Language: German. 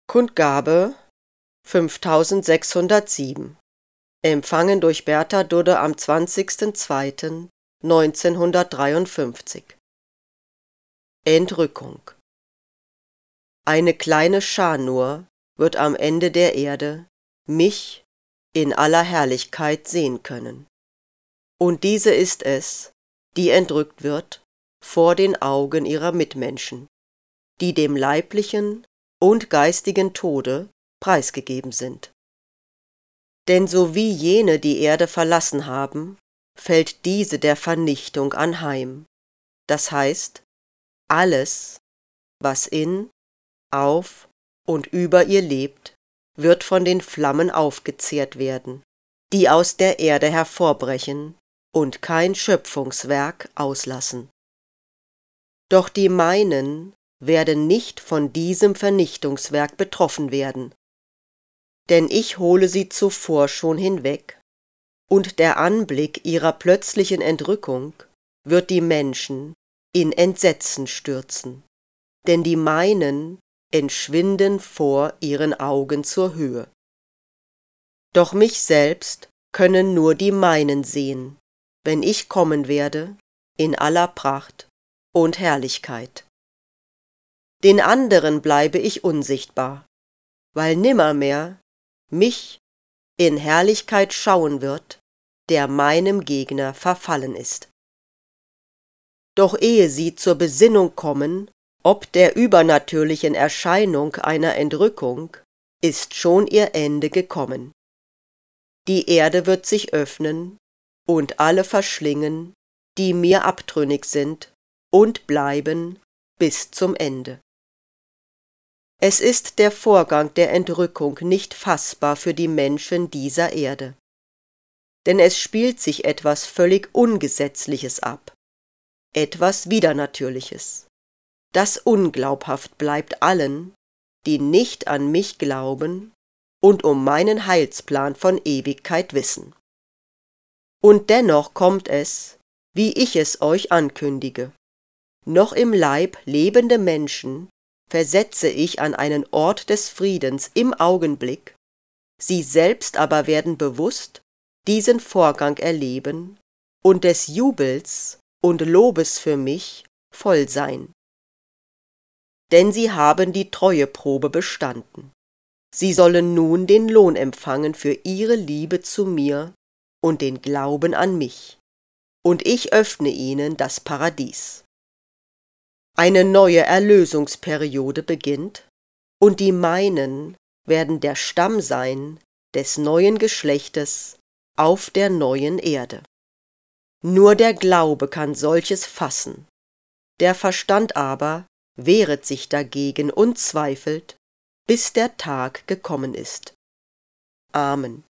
Kundgabe 5607. Empfangen durch Bertha Dudde am 20.02.1953. Entrückung. Eine kleine Schar nur wird am Ende der Erde mich in aller Herrlichkeit sehen können. Und diese ist es, die entrückt wird vor den Augen ihrer Mitmenschen, die dem leiblichen und geistigen Tode preisgegeben sind. Denn so wie jene die Erde verlassen haben, fällt diese der Vernichtung anheim. Das heißt, alles, was in, auf und über ihr lebt, wird von den Flammen aufgezehrt werden, die aus der Erde hervorbrechen und kein Schöpfungswerk auslassen. Doch die meinen werden nicht von diesem Vernichtungswerk betroffen werden, denn ich hole sie zuvor schon hinweg, und der Anblick ihrer plötzlichen Entrückung wird die Menschen in Entsetzen stürzen, denn die meinen entschwinden vor ihren Augen zur Höhe. Doch mich selbst können nur die meinen sehen, wenn ich kommen werde in aller Pracht und Herrlichkeit. Den anderen bleibe ich unsichtbar, weil nimmermehr mich in Herrlichkeit schauen wird, der meinem Gegner verfallen ist. Doch ehe sie zur Besinnung kommen, ob der übernatürlichen Erscheinung einer Entrückung, ist schon ihr Ende gekommen. Die Erde wird sich öffnen und alle verschlingen, die mir abtrünnig sind, und bleiben bis zum Ende. Es ist der Vorgang der Entrückung nicht fassbar für die Menschen dieser Erde, denn es spielt sich etwas völlig Ungesetzliches ab, etwas Widernatürliches, das unglaubhaft bleibt allen, die nicht an mich glauben und um meinen Heilsplan von Ewigkeit wissen. Und dennoch kommt es, wie ich es euch ankündige. Noch im Leib lebende Menschen versetze ich an einen Ort des Friedens im Augenblick, sie selbst aber werden bewusst diesen Vorgang erleben und des Jubels und Lobes für mich voll sein. Denn sie haben die Treueprobe bestanden. Sie sollen nun den Lohn empfangen für ihre Liebe zu mir und den Glauben an mich, und ich öffne ihnen das Paradies. Eine neue Erlösungsperiode beginnt, und die meinen werden der Stamm sein des neuen Geschlechtes auf der neuen Erde. Nur der Glaube kann solches fassen, der Verstand aber wehret sich dagegen und zweifelt, bis der Tag gekommen ist. Amen.